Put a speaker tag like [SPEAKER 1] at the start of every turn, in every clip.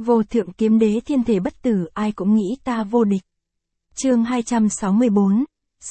[SPEAKER 1] Vô thượng kiếm đế thiên thể bất tử, ai cũng nghĩ ta vô địch. Chương 264,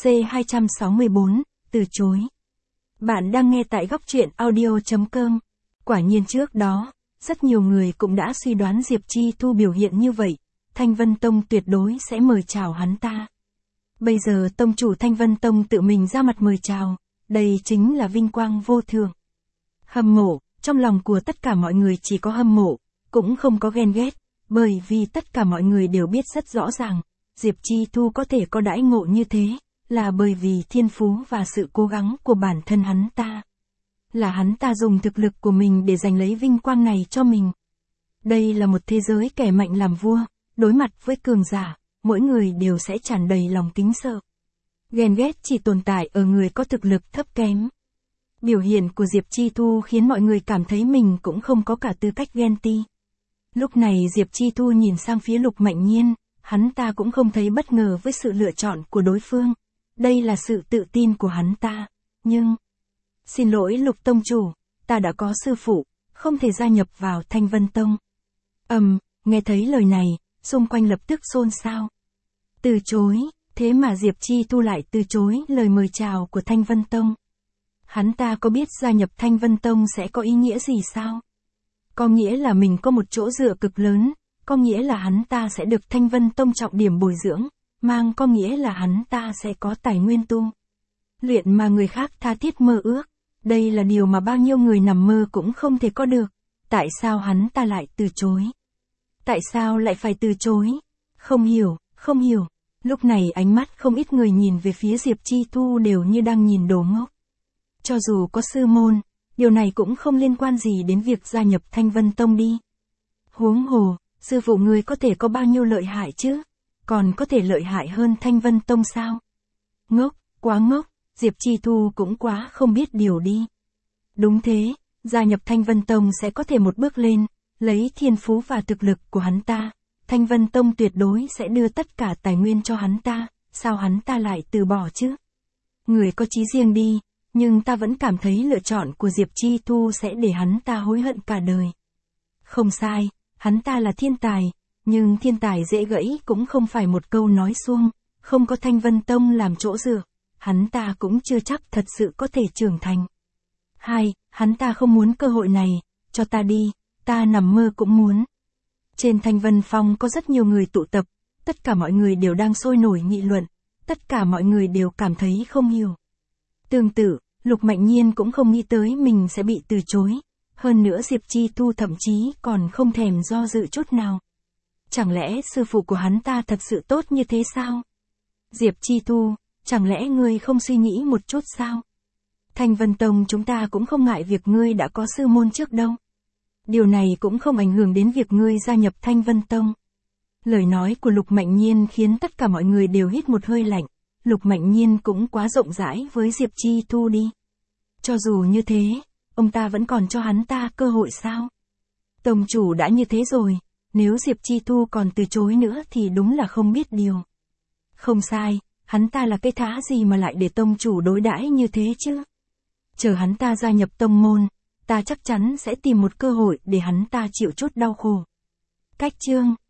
[SPEAKER 1] C264, từ chối. Bạn đang nghe tại góc truyện audio.com. Quả nhiên trước đó, rất nhiều người cũng đã suy đoán Diệp Chi Thu biểu hiện như vậy, Thanh Vân Tông tuyệt đối sẽ mời chào hắn ta. Bây giờ tông chủ Thanh Vân Tông tự mình ra mặt mời chào, đây chính là vinh quang vô thường. Hâm mộ, trong lòng của tất cả mọi người chỉ có hâm mộ, cũng không có ghen ghét, bởi vì tất cả mọi người đều biết rất rõ ràng, Diệp Chi Thu có thể có đãi ngộ như thế, là bởi vì thiên phú và sự cố gắng của bản thân hắn ta. Là hắn ta dùng thực lực của mình để giành lấy vinh quang này cho mình. Đây là một thế giới kẻ mạnh làm vua, đối mặt với cường giả, mỗi người đều sẽ tràn đầy lòng kính sợ. Ghen ghét chỉ tồn tại ở người có thực lực thấp kém. Biểu hiện của Diệp Chi Thu khiến mọi người cảm thấy mình cũng không có cả tư cách ghen tị. Lúc này Diệp Chi Thu nhìn sang phía Lục Mạnh Nhiên, hắn ta cũng không thấy bất ngờ với sự lựa chọn của đối phương. Đây là sự tự tin của hắn ta, nhưng... Xin lỗi Lục Tông Chủ, ta đã có sư phụ, không thể gia nhập vào Thanh Vân Tông. Nghe thấy lời này, xung quanh lập tức xôn xao. Từ chối, thế mà Diệp Chi Thu lại từ chối lời mời chào của Thanh Vân Tông. Hắn ta có biết gia nhập Thanh Vân Tông sẽ có ý nghĩa gì sao? Có nghĩa là mình có một chỗ dựa cực lớn, có nghĩa là hắn ta sẽ được Thanh Vân Tông trọng điểm bồi dưỡng, có nghĩa là hắn ta sẽ có tài nguyên tu luyện mà người khác tha thiết mơ ước. Đây là điều mà bao nhiêu người nằm mơ cũng không thể có được. Tại sao hắn ta lại từ chối? Tại sao lại phải từ chối? Không hiểu. Lúc này ánh mắt không ít người nhìn về phía Diệp Chi Thu đều như đang nhìn đồ ngốc. Cho dù có sư môn, điều này cũng không liên quan gì đến việc gia nhập Thanh Vân Tông đi. Huống hồ, sư phụ người có thể có bao nhiêu lợi hại chứ? Còn có thể lợi hại hơn Thanh Vân Tông sao? Ngốc, quá ngốc, Diệp Chi Thu cũng quá không biết điều đi. Đúng thế, gia nhập Thanh Vân Tông sẽ có thể một bước lên, lấy thiên phú và thực lực của hắn ta. Thanh Vân Tông tuyệt đối sẽ đưa tất cả tài nguyên cho hắn ta, sao hắn ta lại từ bỏ chứ? Người có chí riêng đi, nhưng ta vẫn cảm thấy lựa chọn của Diệp Chi Thu sẽ để hắn ta hối hận cả đời. Không sai, hắn ta là thiên tài, nhưng thiên tài dễ gãy cũng không phải một câu nói suông, không có Thanh Vân Tông làm chỗ dựa, hắn ta cũng chưa chắc thật sự có thể trưởng thành. Hắn ta không muốn cơ hội này, cho ta đi, ta nằm mơ cũng muốn. Trên Thanh Vân Phong có rất nhiều người tụ tập, tất cả mọi người đều đang sôi nổi nghị luận, tất cả mọi người đều cảm thấy không hiểu. Tương tự, Lục Mạnh Nhiên cũng không nghĩ tới mình sẽ bị từ chối, hơn nữa Diệp Chi Thu thậm chí còn không thèm do dự chút nào. Chẳng lẽ sư phụ của hắn ta thật sự tốt như thế sao? Diệp Chi Thu, chẳng lẽ ngươi không suy nghĩ một chút sao? Thanh Vân Tông chúng ta cũng không ngại việc ngươi đã có sư môn trước đâu. Điều này cũng không ảnh hưởng đến việc ngươi gia nhập Thanh Vân Tông. Lời nói của Lục Mạnh Nhiên khiến tất cả mọi người đều hít một hơi lạnh. Lục Mạnh Nhiên cũng quá rộng rãi với Diệp Chi Thu đi. Cho dù như thế, ông ta vẫn còn cho hắn ta cơ hội sao? Tông chủ đã như thế rồi, nếu Diệp Chi Thu còn từ chối nữa thì đúng là không biết điều. Không sai, hắn ta là cái thá gì mà lại để tông chủ đối đãi như thế chứ? Chờ hắn ta gia nhập tông môn, ta chắc chắn sẽ tìm một cơ hội để hắn ta chịu chút đau khổ. Cách chương